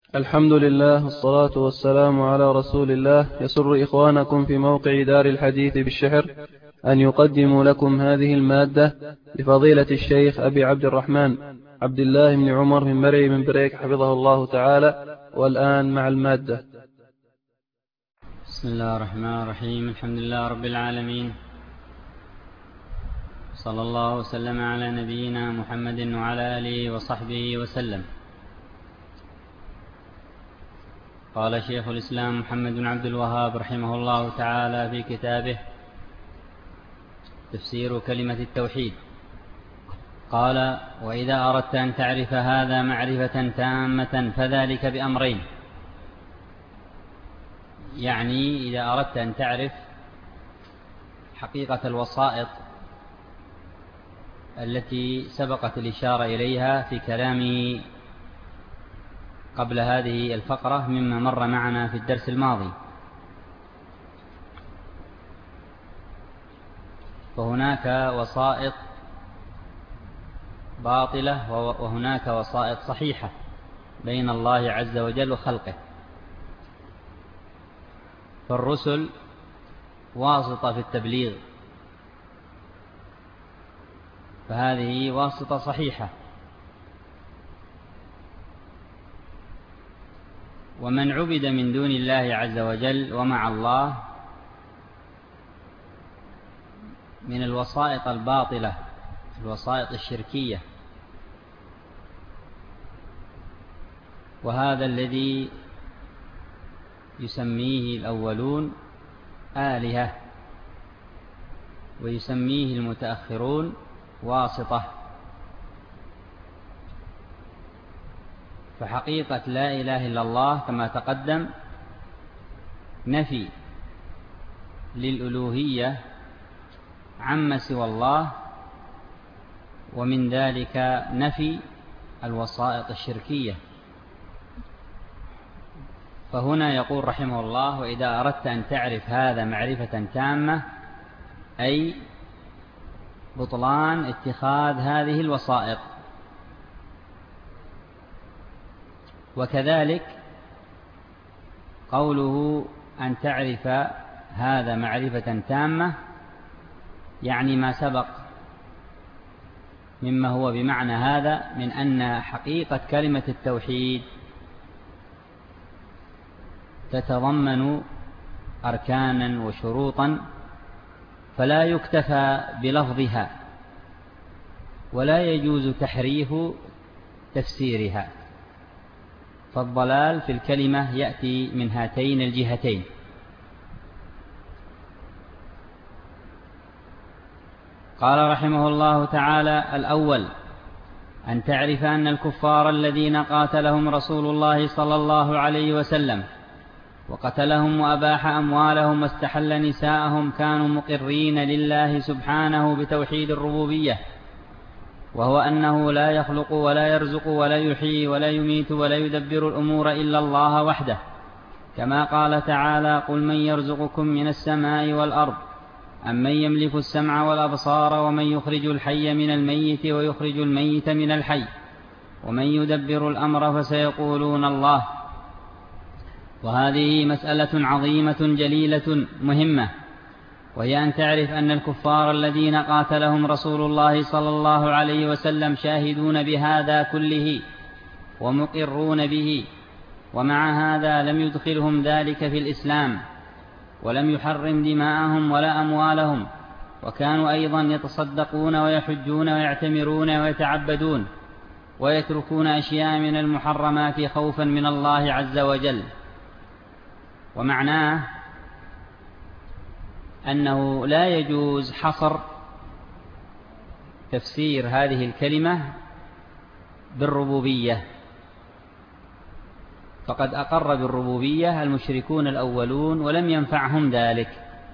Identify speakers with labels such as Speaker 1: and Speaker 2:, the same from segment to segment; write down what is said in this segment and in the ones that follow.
Speaker 1: الحمد لله والصلاة والسلام على رسول الله. يسر إخوانكم في موقع دار الحديث بالشحر أن يقدموا لكم هذه المادة لفضيلة الشيخ أبي عبد الرحمن عبد الله بن عمر من مرعي من بريك حفظه الله تعالى. والآن مع المادة.
Speaker 2: بسم الله الرحمن الرحيم. الحمد لله رب العالمين، صلى الله وسلم على نبينا محمد وعلى آله وصحبه وسلم. قال شيخ الإسلام محمد بن عبد الوهاب رحمه الله تعالى في كتابه تفسير كلمة التوحيد، قال: وإذا أردت أن تعرف هذا معرفة تامة فذلك بأمرين. يعني إذا أردت أن تعرف حقيقة الوسائط التي سبقت الإشارة إليها في كلامه قبل هذه الفقرة مما مر معنا في الدرس الماضي، فهناك وسائط باطلة وهناك وسائط صحيحة بين الله عز وجل وخلقه. فالرسل واسطة في التبليغ، فهذه واسطة صحيحة. ومن عبد من دون الله عز وجل ومع الله من الوسائط الباطلة، الوسائط الشركية، وهذا الذي يسميه الأولون آلهة ويسميه المتأخرون واسطة. فحقيقة لا إله إلا الله كما تقدم نفي للألوهية عما سوى الله، ومن ذلك نفي الوسائط الشركية. فهنا يقول رحمه الله: وإذا أردت أن تعرف هذا معرفة تامة، أي بطلان اتخاذ هذه الوسائط. وكذلك قوله أن تعرف هذا معرفة تامة يعني ما سبق مما هو بمعنى هذا من أن حقيقة كلمة التوحيد تتضمن أركانا وشروطا، فلا يكتفى بلفظها ولا يجوز تحريف تفسيرها. فالضلال في الكلمة يأتي من هاتين الجهتين. قال رحمه الله تعالى: الأول أن تعرف أن الكفار الذين قاتلهم رسول الله صلى الله عليه وسلم وقتلهم وأباح أموالهم واستحل نساءهم كانوا مقرين لله سبحانه بتوحيد الربوبية، وهو أنه لا يخلق ولا يرزق ولا يحيي ولا يميت ولا يدبر الأمور إلا الله وحده، كما قال تعالى: قل من يرزقكم من السماء والأرض أمن يملك السمع والأبصار ومن يخرج الحي من الميت ويخرج الميت من الحي ومن يدبر الأمر فسيقولون الله. وهذه مسألة عظيمة جليلة مهمة، وهي أن تعرف أن الكفار الذين قاتلهم رسول الله صلى الله عليه وسلم شاهدون بهذا كله ومقرون به، ومع هذا لم يدخلهم ذلك في الإسلام ولم يحرم دماءهم ولا أموالهم، وكانوا أيضا يتصدقون ويحجون ويعتمرون ويتعبدون ويتركون أشياء من المحرمات خوفا من الله عز وجل. ومعناه أنه لا يجوز حصر تفسير هذه الكلمة بالربوبية، فقد أقر بالربوبية المشركون الأولون ولم ينفعهم ذلك.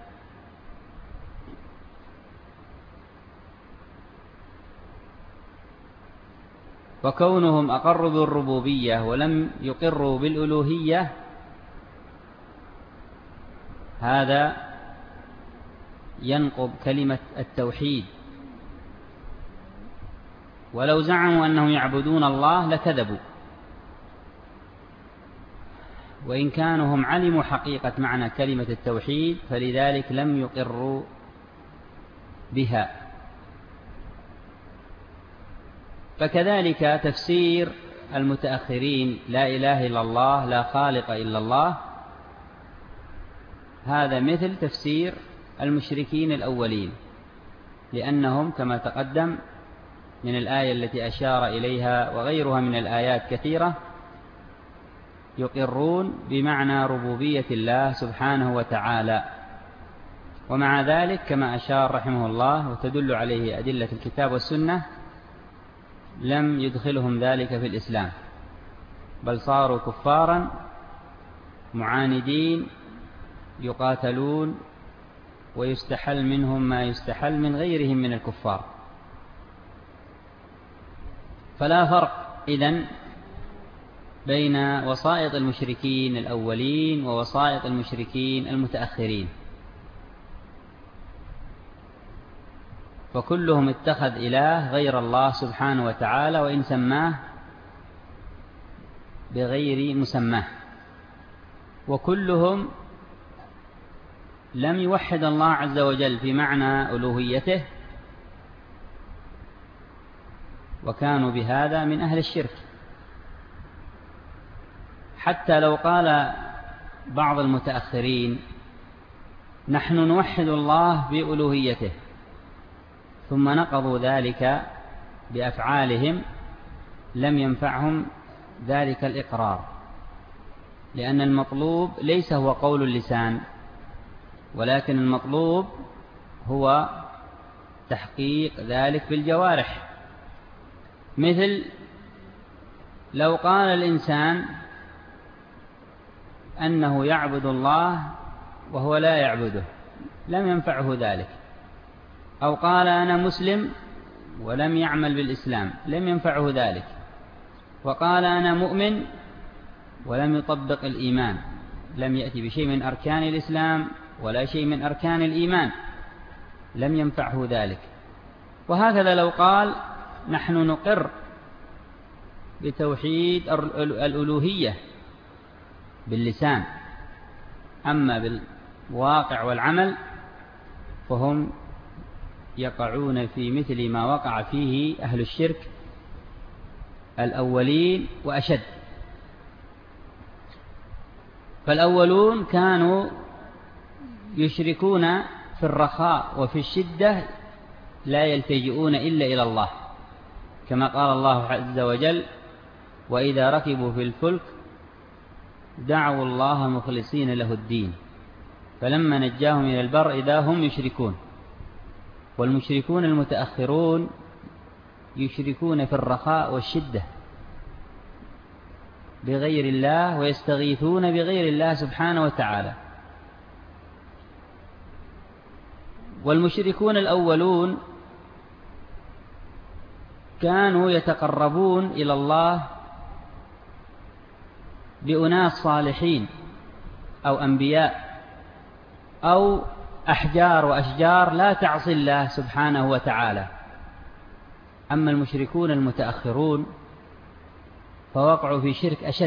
Speaker 2: وكونهم أقروا بالربوبية ولم يقروا بالألوهية هذا ينقض كلمة التوحيد، ولو زعموا أنهم يعبدون الله لكذبوا. وإن كانوا هم علموا حقيقة معنى كلمة التوحيد فلذلك لم يقروا بها. فكذلك تفسير المتأخرين لا إله إلا الله لا خالق إلا الله، هذا مثل تفسير المشركين الأولين، لأنهم كما تقدم من الآية التي أشار إليها وغيرها من الآيات كثيرة يقرون بمعنى ربوبية الله سبحانه وتعالى، ومع ذلك كما أشار رحمه الله وتدل عليه أدلة الكتاب والسنة لم يدخلهم ذلك في الإسلام، بل صاروا كفارا معاندين يقاتلون ويستحل منهم ما يستحل من غيرهم من الكفار. فلا فرق إذن بين وسائط المشركين الأولين ووسائط المشركين المتأخرين، فكلهم اتخذ إله غير الله سبحانه وتعالى وإن سماه بغير مسماه، وكلهم لم يوحد الله عز وجل في معنى ألوهيته، وكانوا بهذا من أهل الشرك. حتى لو قال بعض المتأخرين نحن نوحد الله بألوهيته ثم نقضوا ذلك بأفعالهم لم ينفعهم ذلك الإقرار، لأن المطلوب ليس هو قول اللسان، ولكن المطلوب هو تحقيق ذلك بالجوارح. مثل لو قال الإنسان أنه يعبد الله وهو لا يعبده لم ينفعه ذلك، أو قال أنا مسلم ولم يعمل بالإسلام لم ينفعه ذلك، وقال أنا مؤمن ولم يطبق الإيمان، لم يأتي بشيء من أركان الإسلام ولا شيء من أركان الإيمان، لم ينفعه ذلك. وهكذا لو قال نحن نقر بتوحيد الألوهية باللسان، أما بالواقع والعمل فهم يقعون في مثل ما وقع فيه أهل الشرك الأولين وأشد. فالأولون كانوا يشركون في الرخاء وفي الشدة لا يلتجئون إلا إلى الله، كما قال الله عز وجل وإذا ركبوا في الفلك دعوا الله مخلصين له الدين فلما نجاهم إلى البر إذا هم يشركون. والمشركون المتأخرون يشركون في الرخاء والشدة بغير الله ويستغيثون بغير الله سبحانه وتعالى. والمشركون الأولون كانوا يتقربون إلى الله بأناس صالحين أو أنبياء أو أحجار وأشجار لا تعصي الله سبحانه وتعالى. أما المشركون المتأخرون فوقعوا في شرك أشد،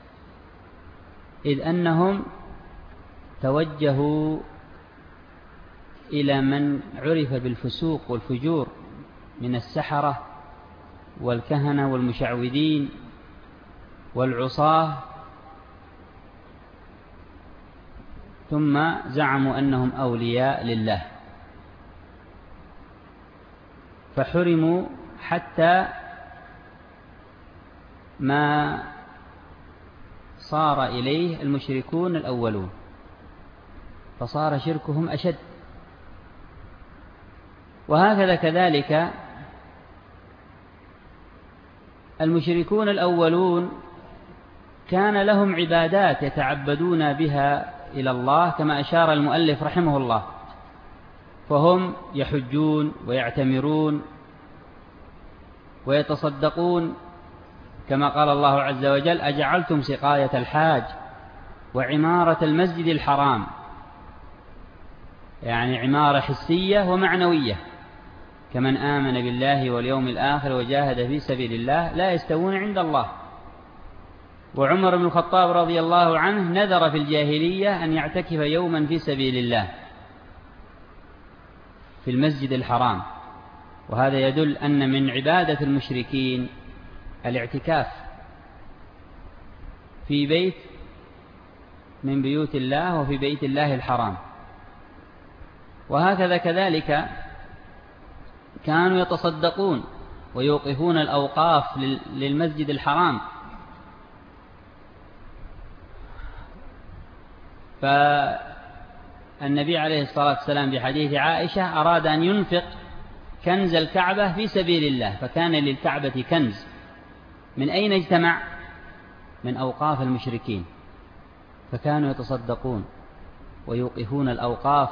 Speaker 2: إذ أنهم توجهوا إلى من عرف بالفسوق والفجور من السحرة والكهنة والمشعوذين والعصاة، ثم زعموا أنهم أولياء لله، فحرموا حتى ما صار إليه المشركون الأولون، فصار شركهم أشد. وهكذا كذلك المشركون الأولون كان لهم عبادات يتعبدون بها إلى الله كما أشار المؤلف رحمه الله، فهم يحجون ويعتمرون ويتصدقون كما قال الله عز وجل أجعلتم سقاية الحاج وعمارة المسجد الحرام، يعني عمارة حسية ومعنوية، كمن آمن بالله واليوم الآخر وجاهد في سبيل الله لا يستوون عند الله. وعمر بن الخطاب رضي الله عنه نذر في الجاهلية أن يعتكف يوما في سبيل الله في المسجد الحرام، وهذا يدل أن من عبادة المشركين الاعتكاف في بيت من بيوت الله وفي بيت الله الحرام. وهكذا كذلك كانوا يتصدقون ويوقفون الأوقاف للمسجد الحرام. فالنبي عليه الصلاة والسلام بحديث عائشة أراد أن ينفق كنز الكعبة في سبيل الله، فكان للكعبة كنز. من أين اجتمع؟ من أوقاف المشركين، فكانوا يتصدقون ويوقفون الأوقاف،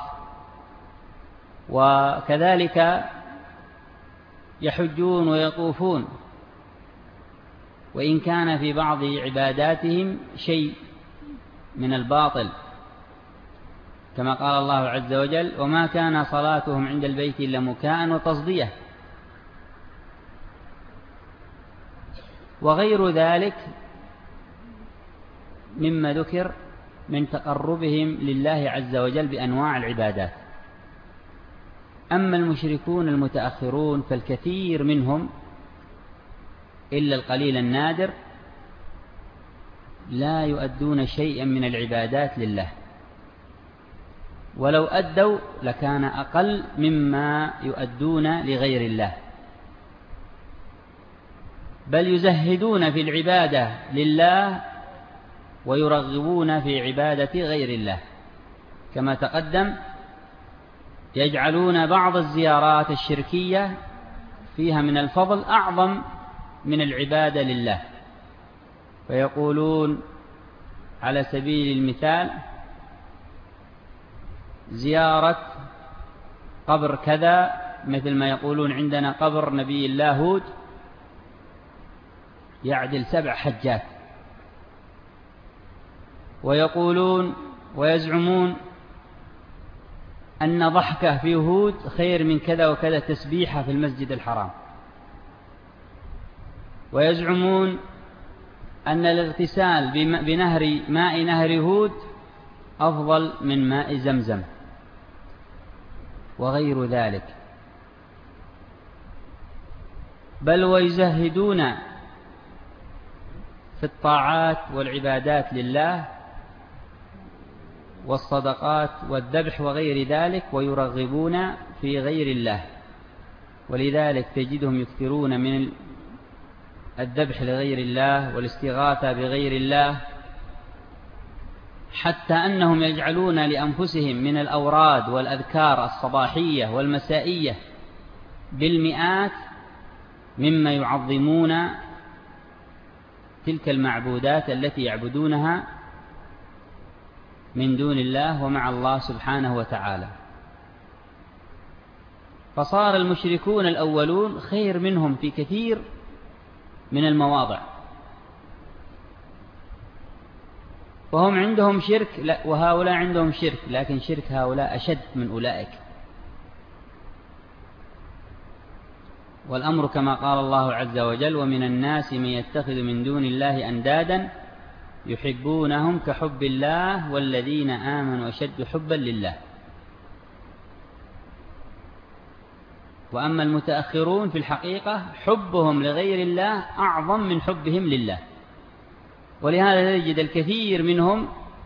Speaker 2: وكذلك يحجون ويطوفون، وإن كان في بعض عباداتهم شيء من الباطل، كما قال الله عز وجل: وما كان صلاتهم عند البيت إلا مكاء وتصدية، وغير ذلك مما ذكر من تقربهم لله عز وجل بأنواع العبادات. أما المشركون المتأخرون فالكثير منهم إلا القليل النادر لا يؤدون شيئا من العبادات لله، ولو أدوا لكان أقل مما يؤدون لغير الله، بل يزهدون في العبادة لله ويرغبون في عبادة غير الله. كما تقدم يجعلون بعض الزيارات الشركية فيها من الفضل أعظم من العبادة لله، فيقولون على سبيل المثال: زيارة قبر كذا، مثل ما يقولون عندنا قبر نبي الله هود يعدل 7 حجات، ويقولون ويزعمون أن ضحكة في هود خير من كذا وكذا تسبيحة في المسجد الحرام، ويزعمون أن الاغتسال بماء نهر هود أفضل من ماء زمزم، وغير ذلك. بل ويزهدون في الطاعات والعبادات لله والصدقات والذبح وغير ذلك، ويرغبون في غير الله، ولذلك تجدهم يكثرون من الذبح لغير الله والاستغاثة بغير الله، حتى أنهم يجعلون لأنفسهم من الأوراد والأذكار الصباحية والمسائية بالمئات مما يعظمون تلك المعبودات التي يعبدونها من دون الله ومع الله سبحانه وتعالى. فصار المشركون الأولون خير منهم في كثير من المواضع، وهم عندهم شرك وهؤلاء عندهم شرك، لكن شرك هؤلاء أشد من أولئك. والأمر كما قال الله عز وجل: ومن الناس من يتخذ من دون الله أندادا يحبونهم كحب الله والذين آمنوا أشد حبا لله. وأما المتأخرون في الحقيقة حبهم لغير الله أعظم من حبهم لله، ولهذا تجد الكثير منهم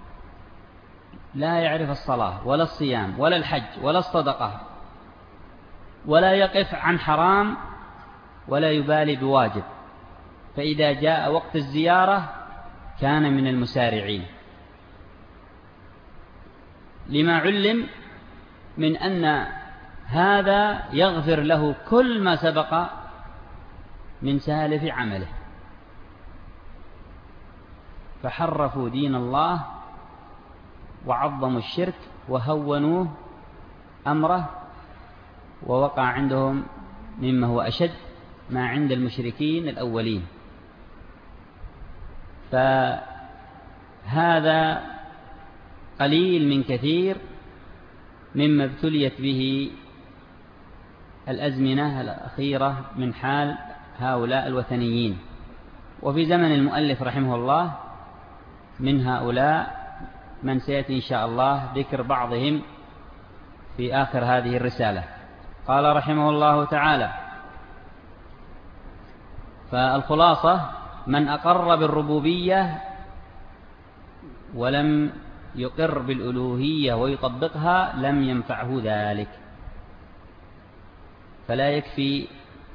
Speaker 2: لا يعرف الصلاة ولا الصيام ولا الحج ولا الصدقة، ولا يقف عن حرام ولا يبالي بواجب، فإذا جاء وقت الزيارة كان من المسارعين، لما علم من أن هذا يغفر له كل ما سبق من سالف عمله. فحرفوا دين الله وعظموا الشرك وهونوه أمره، ووقع عندهم مما هو أشد ما عند المشركين الأولين. فهذا قليل من كثير مما ابتليت به الأزمنة الأخيرة من حال هؤلاء الوثنيين. وفي زمن المؤلف رحمه الله من هؤلاء من سيأتي إن شاء الله ذكر بعضهم في آخر هذه الرسالة. قال رحمه الله تعالى: فالخلاصة: من أقر بالربوبية ولم يقر بالألوهية ويطبقها لم ينفعه ذلك، فلا يكفي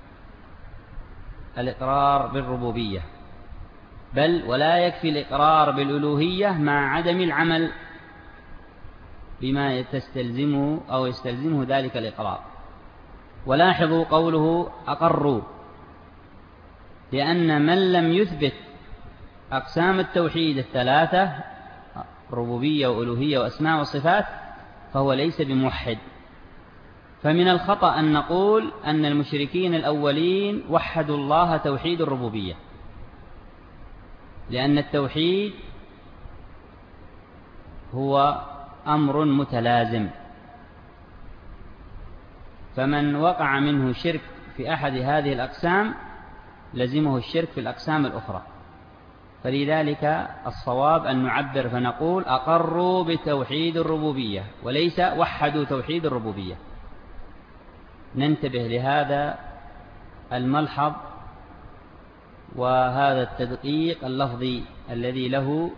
Speaker 2: الإقرار بالربوبية، بل ولا يكفي الإقرار بالألوهية مع عدم العمل بما تستلزمه أو يستلزمه ذلك الإقرار. ولاحظوا قوله أقروا، لأن من لم يثبت أقسام التوحيد الثلاثة ربوبية وألوهية وأسماء وصفات فهو ليس بموحد. فمن الخطأ أن نقول أن المشركين الأولين وحدوا الله توحيد الربوبية، لأن التوحيد هو أمر متلازم، فمن وقع منه شرك في أحد هذه الأقسام لزمه الشرك في الأقسام الأخرى. فلذلك الصواب أن نعبر فنقول أقروا بتوحيد الربوبية وليس وحدوا توحيد الربوبية. ننتبه لهذا الملحظ وهذا التدقيق اللفظي الذي له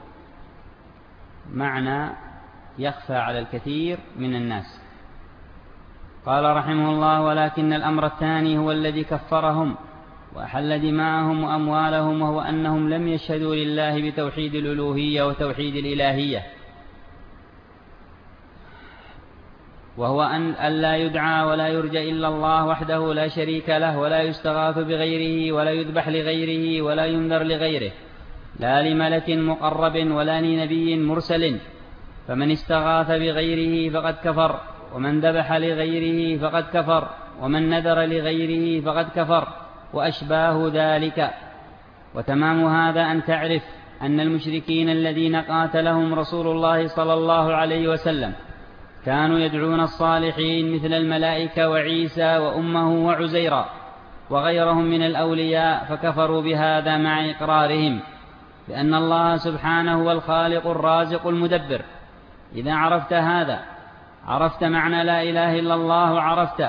Speaker 2: معنى يخفى على الكثير من الناس. قال رحمه الله: ولكن الأمر الثاني هو الذي كفرهم وأحل دماءهم وأموالهم، وهو أنهم لم يشهدوا لله بتوحيد الألوهية وتوحيد الإلهية، وهو أن لا يدعى ولا يرجى إلا الله وحده لا شريك له، ولا يستغاث بغيره، ولا يذبح لغيره، ولا ينذر لغيره، لا لملك مقرب ولا لنبي مرسل. فمن استغاث بغيره فقد كفر، ومن ذبح لغيره فقد كفر، ومن نذر لغيره فقد كفر، وأشباه ذلك. وتمام هذا أن تعرف أن المشركين الذين قاتلهم رسول الله صلى الله عليه وسلم كانوا يدعون الصالحين مثل الملائكة وعيسى وأمه وعزيرا وغيرهم من الأولياء، فكفروا بهذا مع إقرارهم بأن الله سبحانه هو الخالق الرازق المدبر. إذا عرفت هذا عرفت معنى لا إله إلا الله، وعرفت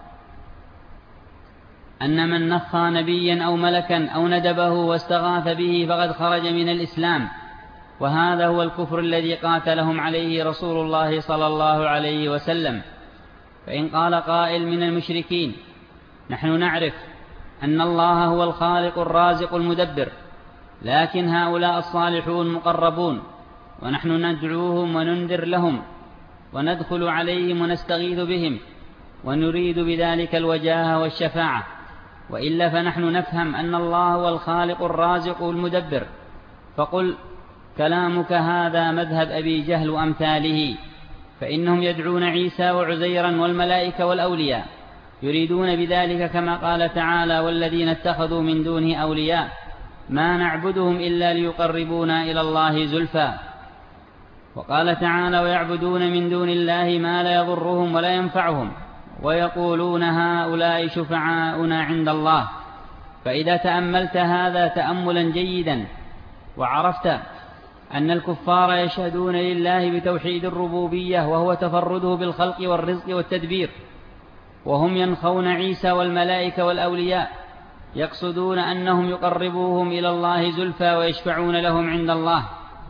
Speaker 2: أن من نخى نبيا أو ملكا أو ندبه واستغاث به فقد خرج من الإسلام، وهذا هو الكفر الذي قاتلهم عليه رسول الله صلى الله عليه وسلم. فإن قال قائل من المشركين: نحن نعرف أن الله هو الخالق الرازق المدبر، لكن هؤلاء الصالحون مقربون ونحن ندعوهم وننذر لهم وندخل عليهم ونستغيث بهم ونريد بذلك الوجاهة والشفاعة، وإلا فنحن نفهم أن الله هو الخالق الرازق المدبر. فقل كلامك هذا مذهب أبي جهل وأمثاله، فإنهم يدعون عيسى وعزيرا والملائكة والأولياء، يريدون بذلك كما قال تعالى: والذين اتخذوا من دونه أولياء ما نعبدهم إلا ليقربونا إلى الله زلفى. وقال تعالى: ويعبدون من دون الله ما لا يضرهم ولا ينفعهم ويقولون هؤلاء شفعاؤنا عند الله. فإذا تأملت هذا تأملا جيدا وعرفت أن الكفار يشهدون لله بتوحيد الربوبية وهو تفرده بالخلق والرزق والتدبير، وهم ينخون عيسى والملائكة والأولياء يقصدون أنهم يقربوهم إلى الله زلفى ويشفعون لهم عند الله،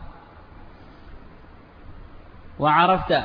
Speaker 2: وعرفت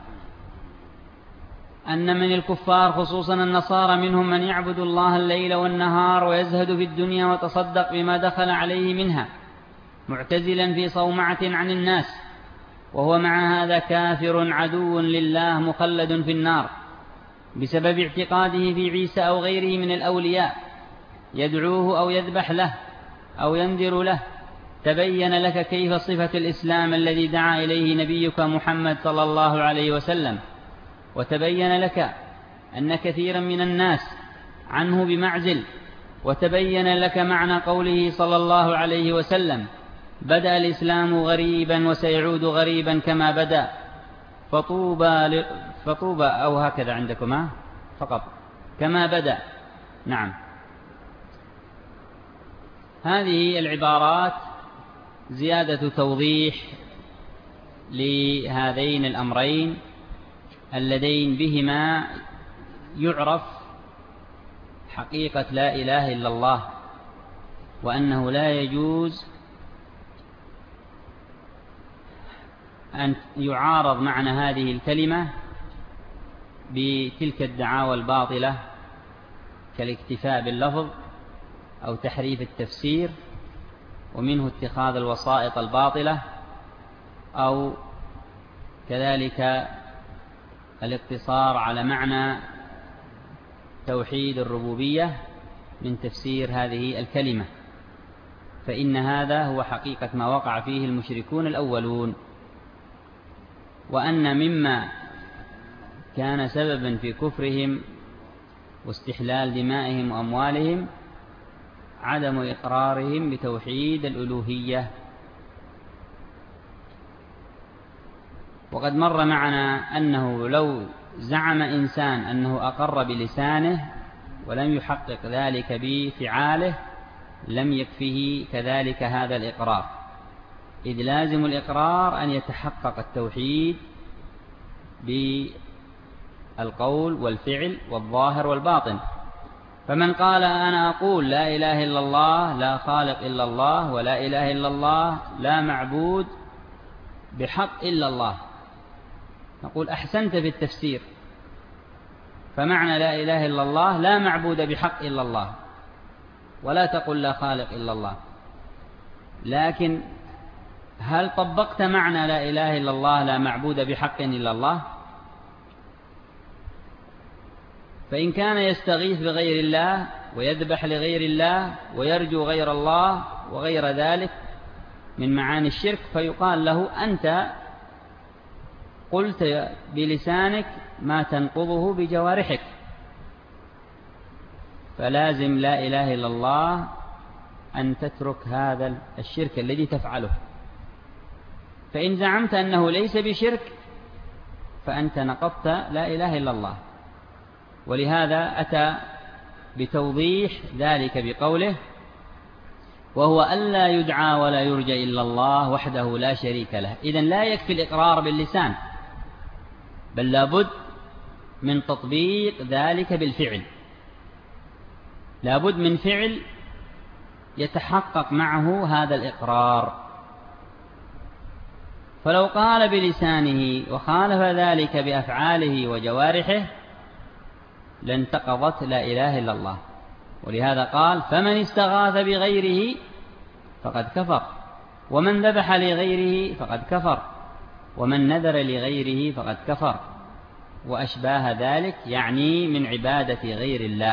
Speaker 2: أن من الكفار خصوصا النصارى منهم من يعبد الله الليل والنهار ويزهد في الدنيا وتصدق بما دخل عليه منها معتزلا في صومعة عن الناس، وهو مع هذا كافر عدو لله مخلد في النار بسبب اعتقاده في عيسى أو غيره من الأولياء، يدعوه أو يذبح له أو ينذر له. تبين لك كيف صفة الإسلام الذي دعا إليه نبيك محمد صلى الله عليه وسلم، وتبين لك أن كثيرا من الناس عنه بمعزل، وتبين لك معنى قوله صلى الله عليه وسلم: بدأ الإسلام غريبا وسيعود غريبا كما بدأ، فطوبى أو هكذا عندكما فقط كما بدأ. نعم، هذه العبارات زيادة توضيح لهذين الأمرين اللذين بهما يعرف حقيقة لا إله إلا الله، وأنه لا يجوز أن يعارض معنى هذه الكلمة بتلك الدعاوى الباطلة كالاكتفاء باللفظ أو تحريف التفسير، ومنه اتخاذ الوسائط الباطلة، أو كذلك الاقتصار على معنى توحيد الربوبية من تفسير هذه الكلمة، فإن هذا هو حقيقة ما وقع فيه المشركون الأولون، وأن مما كان سببا في كفرهم واستحلال دمائهم وأموالهم عدم إقرارهم بتوحيد الألوهية. وقد مر معنا أنه لو زعم إنسان أنه أقر بلسانه ولم يحقق ذلك بفعاله لم يكفه كذلك هذا الإقرار، إذ لازم الإقرار أن يتحقق التوحيد بالقول والفعل والظاهر والباطن. فمن قال أنا أقول لا إله إلا الله لا خالق إلا الله ولا إله إلا الله لا معبود بحق إلا الله، نقول أحسنت في التفسير، فمعنى لا إله إلا الله لا معبود بحق إلا الله، ولا تقل لا خالق إلا الله. لكن هل طبقت معنى لا إله إلا الله لا معبود بحق إلا الله؟ فإن كان يستغيث بغير الله ويذبح لغير الله ويرجو غير الله وغير ذلك من معاني الشرك، فيقال له أنت قلت بلسانك ما تنقضه بجوارحك، فلازم لا إله إلا الله أن تترك هذا الشرك الذي تفعله. فإن زعمت أنه ليس بشرك فأنت نقضت لا إله إلا الله. ولهذا أتى بتوضيح ذلك بقوله وهو ألا يدعى ولا يرجى إلا الله وحده لا شريك له. إذن لا يكفي الإقرار باللسان، بل لابد من تطبيق ذلك بالفعل، لابد من فعل يتحقق معه هذا الإقرار. فلو قال بلسانه وخالف ذلك بأفعاله وجوارحه لانتقضت لا إله إلا الله. ولهذا قال فمن استغاث بغيره فقد كفر، ومن ذبح لغيره فقد كفر، ومن نذر لغيره فقد كفر، وأشباه ذلك، يعني من عبادة غير الله.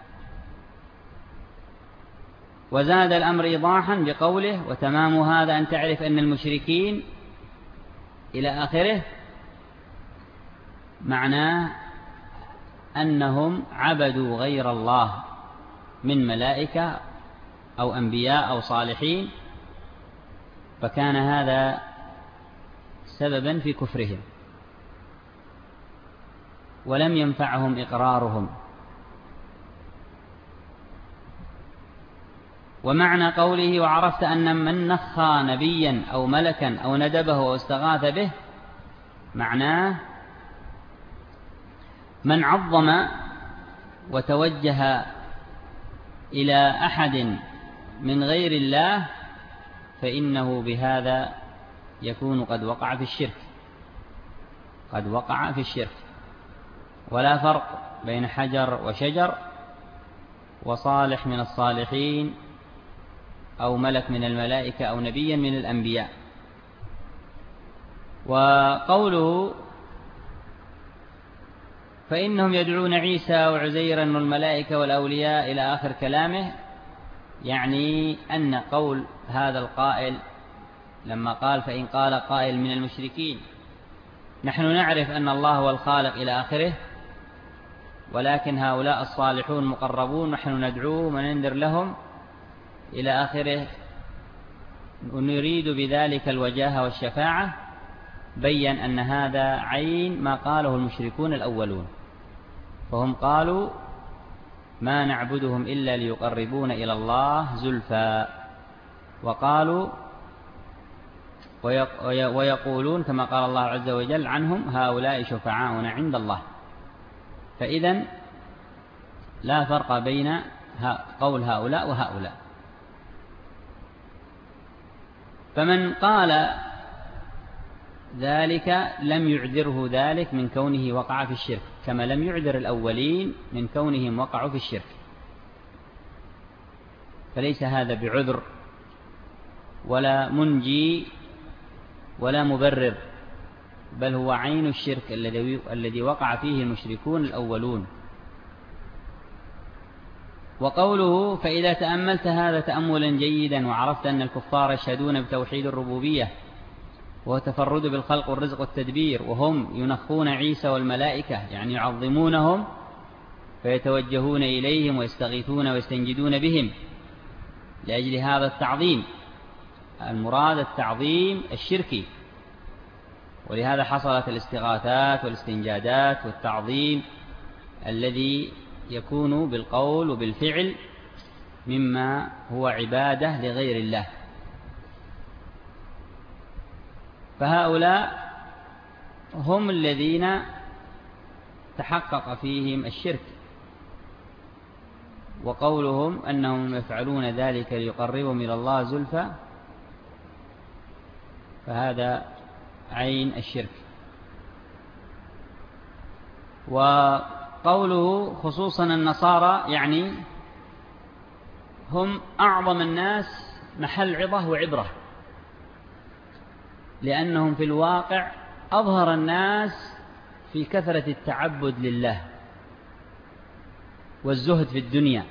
Speaker 2: وزاد الأمر إيضاحا بقوله وتمام هذا أن تعرف أن المشركين إلى آخره، معناه أنهم عبدوا غير الله من ملائكة أو أنبياء أو صالحين، فكان هذا سببا في كفرهم ولم ينفعهم إقرارهم. ومعنى قوله وعرفت أن من نخى نبيا أو ملكا أو ندبه أو استغاث به، معناه من عظم وتوجه إلى أحد من غير الله فإنه بهذا يكون قد وقع في الشرك، قد وقع في الشرك. ولا فرق بين حجر وشجر وصالح من الصالحين أو ملك من الملائكة أو نبيا من الأنبياء. وقوله فإنهم يدعون عيسى وعزيرا والملائكة والأولياء إلى آخر كلامه، يعني أن قول هذا القائل لما قال فإن قال قائل من المشركين نحن نعرف أن الله هو الخالق إلى آخره، ولكن هؤلاء الصالحون مقربون نحن ندعوهم وننذر لهم إلى آخره، ونريد بذلك الوجاهة والشفاعة، بيّن أن هذا عين ما قاله المشركون الأولون، فهم قالوا ما نعبدهم إلا ليقربون إلى الله زلفى، وقالوا ويقولون كما قال الله عز وجل عنهم هؤلاء شفعاؤنا عند الله. فإذن لا فرق بين قول هؤلاء وهؤلاء. فمن قال ذلك لم يعذره ذلك من كونه وقع في الشرك، كما لم يعذر الأولين من كونهم وقعوا في الشرك. فليس هذا بعذر ولا منجي ولا مبرر، بل هو عين الشرك الذي وقع فيه المشركون الأولون. وقوله فإذا تأملت هذا تأملا جيدا وعرفت أن الكفار يشهدون بتوحيد الربوبية وهو تفرد بالخلق والرزق والتدبير، وهم ينخون عيسى والملائكة، يعني يعظمونهم فيتوجهون إليهم ويستغيثون ويستنجدون بهم لأجل هذا التعظيم، المراد التعظيم الشركي، ولهذا حصلت الاستغاثات والاستنجادات والتعظيم الذي يكون بالقول وبالفعل مما هو عبادة لغير الله. فهؤلاء هم الذين تحقق فيهم الشرك، وقولهم أنهم يفعلون ذلك ليقربهم إلى الله زلفى، فهذا عين الشرك. وقوله خصوصا النصارى يعني هم أعظم الناس محل عظة وعبرة، لأنهم في الواقع أظهر الناس في كثرة التعبد لله والزهد في الدنيا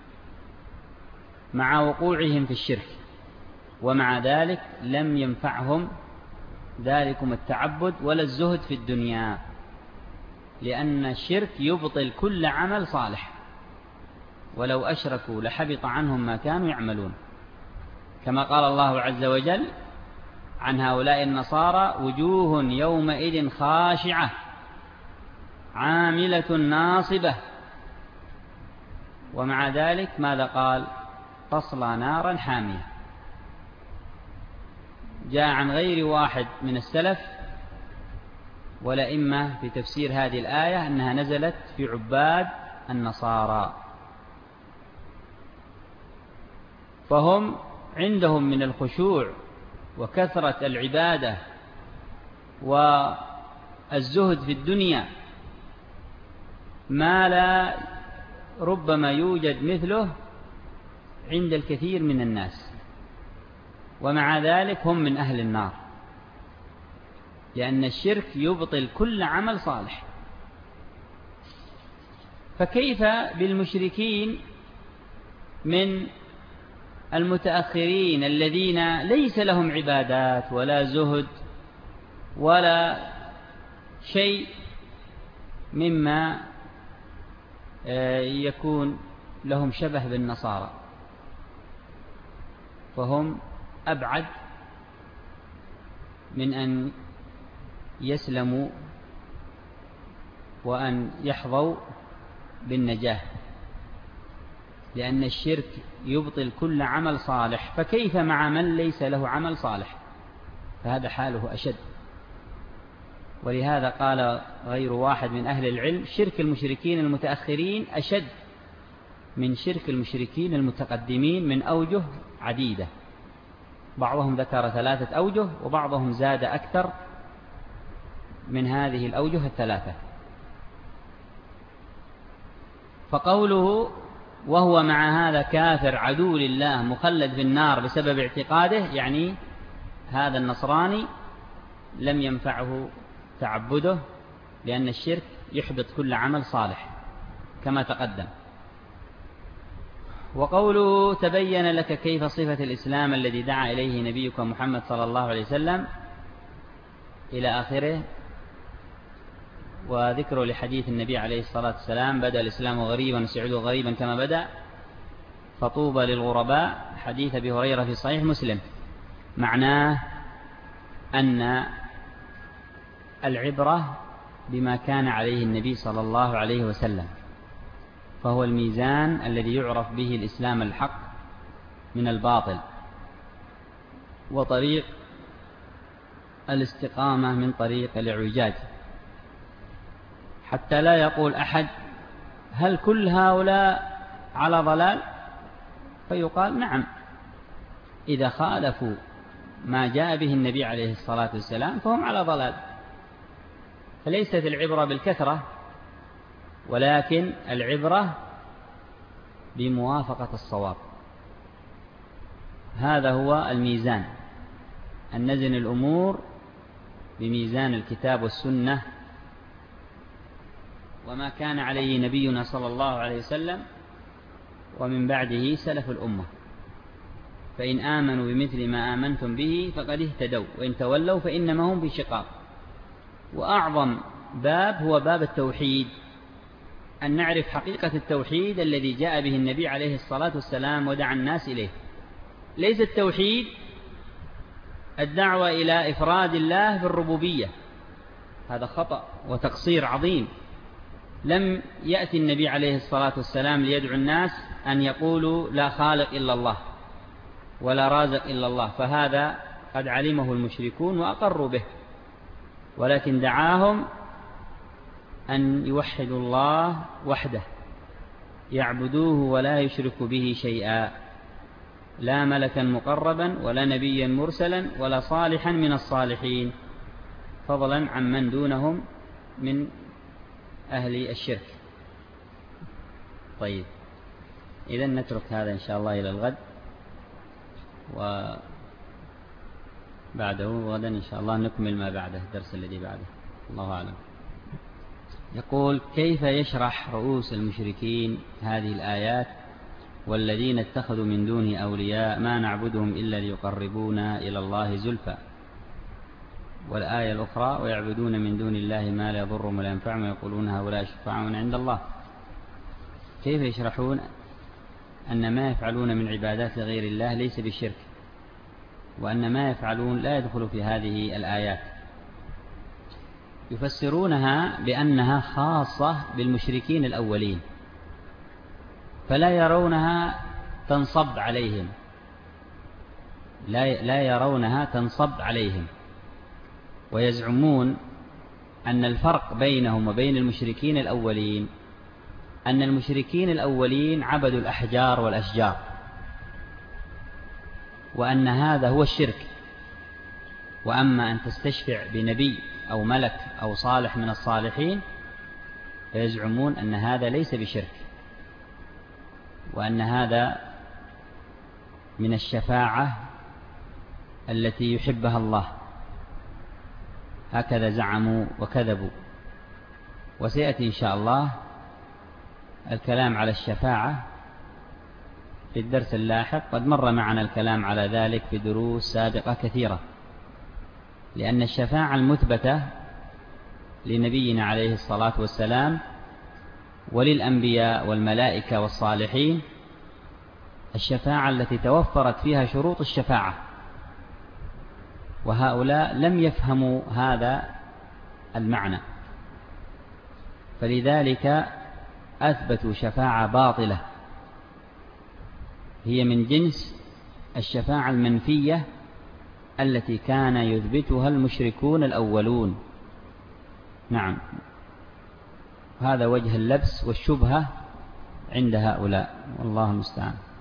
Speaker 2: مع وقوعهم في الشرك، ومع ذلك لم ينفعهم ذلكم التعبد ولا الزهد في الدنيا، لأن الشرك يبطل كل عمل صالح، ولو أشركوا لحبط عنهم ما كانوا يعملون، كما قال الله عز وجل عن هؤلاء النصارى وجوه يومئذ خاشعة عاملة ناصبة، ومع ذلك ماذا قال؟ تصلى نارا حامية. جاء عن غير واحد من السلف والأئمة في تفسير هذه الآية أنها نزلت في عباد النصارى، فهم عندهم من الخشوع وكثرة العبادة والزهد في الدنيا ما لا ربما يوجد مثله عند الكثير من الناس، ومع ذلك هم من أهل النار، لأن الشرك يبطل كل عمل صالح. فكيف بالمشركين من المتأخرين الذين ليس لهم عبادات ولا زهد ولا شيء مما يكون لهم شبه بالنصارى، فهم أبعد من أن يسلموا وأن يحظوا بالنجاة، لأن الشرك يبطل كل عمل صالح، فكيف مع من ليس له عمل صالح؟ فهذا حاله أشد. ولهذا قال غير واحد من أهل العلم شرك المشركين المتأخرين أشد من شرك المشركين المتقدمين من أوجه عديدة، بعضهم ذكر 3 أوجه وبعضهم زاد أكثر من هذه الأوجه 3. فقوله وهو مع هذا كافر عدو لله مخلد في النار بسبب اعتقاده، يعني هذا النصراني لم ينفعه تعبده، لأن الشرك يحبط كل عمل صالح كما تقدم. وقوله تبين لك كيف صفة الإسلام الذي دعا إليه نبيك محمد صلى الله عليه وسلم إلى آخره، وذكر لحديث النبي عليه الصلاة والسلام بدأ الإسلام غريبا وسيعود غريبا كما بدأ فطوبى للغرباء، حديث أبي هريرة في صحيح مسلم. معناه أن العبرة بما كان عليه النبي صلى الله عليه وسلم، فهو الميزان الذي يعرف به الإسلام الحق من الباطل، وطريق الاستقامة من طريق الاعوجاج، حتى لا يقول أحد هل كل هؤلاء على ضلال؟ فيقال نعم، إذا خالفوا ما جاء به النبي عليه الصلاة والسلام فهم على ضلال. فليست العبرة بالكثرة، ولكن العبرة بموافقة الصواب. هذا هو الميزان، أن نزن الأمور بميزان الكتاب والسنة وما كان عليه نبينا صلى الله عليه وسلم ومن بعده سلف الأمة. فإن آمنوا بمثل ما آمنتم به فقد اهتدوا، وإن تولوا فإنما هم بشقاق. وأعظم باب هو باب التوحيد، أن نعرف حقيقة التوحيد الذي جاء به النبي عليه الصلاة والسلام ودعا الناس إليه. ليس التوحيد الدعوة إلى إفراد الله بالربوبية، هذا خطأ وتقصير عظيم. لم يأتي النبي عليه الصلاة والسلام ليدعو الناس أن يقولوا لا خالق إلا الله ولا رازق إلا الله، فهذا قد علمه المشركون وأقروا به، ولكن دعاهم أن يوحدوا الله وحده، يعبدوه ولا يشركوا به شيئا، لا ملكا مقربا ولا نبيا مرسلا ولا صالحا من الصالحين، فضلا عن من دونهم من أهل الشرك. طيب، إذن نترك هذا إن شاء الله إلى الغد، وبعده غدا إن شاء الله نكمل ما بعده، الدرس الذي بعده. الله أعلم. يقول: كيف يشرح رؤوس المشركين هذه الآيات: والذين اتخذوا من دونه أولياء ما نعبدهم إلا ليقربونا إلى الله زلفى، والآية الأخرى: ويعبدون من دون الله ما لا يضرهم ولا ينفعهم ويقولون هؤلاء شفعاؤنا عند الله. كيف يشرحون أن ما يفعلون من عبادات لغير الله ليس بالشرك، وأن ما يفعلون لا يدخل في هذه الآيات؟ يفسرونها بأنها خاصة بالمشركين الأولين، فلا يرونها تنصب عليهم، لا يرونها تنصب عليهم، ويزعمون أن الفرق بينهم وبين المشركين الأولين أن المشركين الأولين عبدوا الأحجار والأشجار، وأن هذا هو الشرك. وأما أن تستشفع بنبي أو ملك أو صالح من الصالحين فيزعمون أن هذا ليس بشرك، وأن هذا من الشفاعة التي يحبها الله. هكذا زعموا وكذبوا. وسيأتي إن شاء الله الكلام على الشفاعة في الدرس اللاحق، قد مر معنا الكلام على ذلك في دروس سابقة كثيرة، لأن الشفاعة المثبتة لنبينا عليه الصلاة والسلام وللأنبياء والملائكة والصالحين الشفاعة التي توفرت فيها شروط الشفاعة، وهؤلاء لم يفهموا هذا المعنى، فلذلك أثبتوا شفاعة باطلة هي من جنس الشفاعة المنفية التي كان يثبتها المشركون الأولون. نعم، هذا وجه اللبس والشبهة عند هؤلاء، والله المستعان.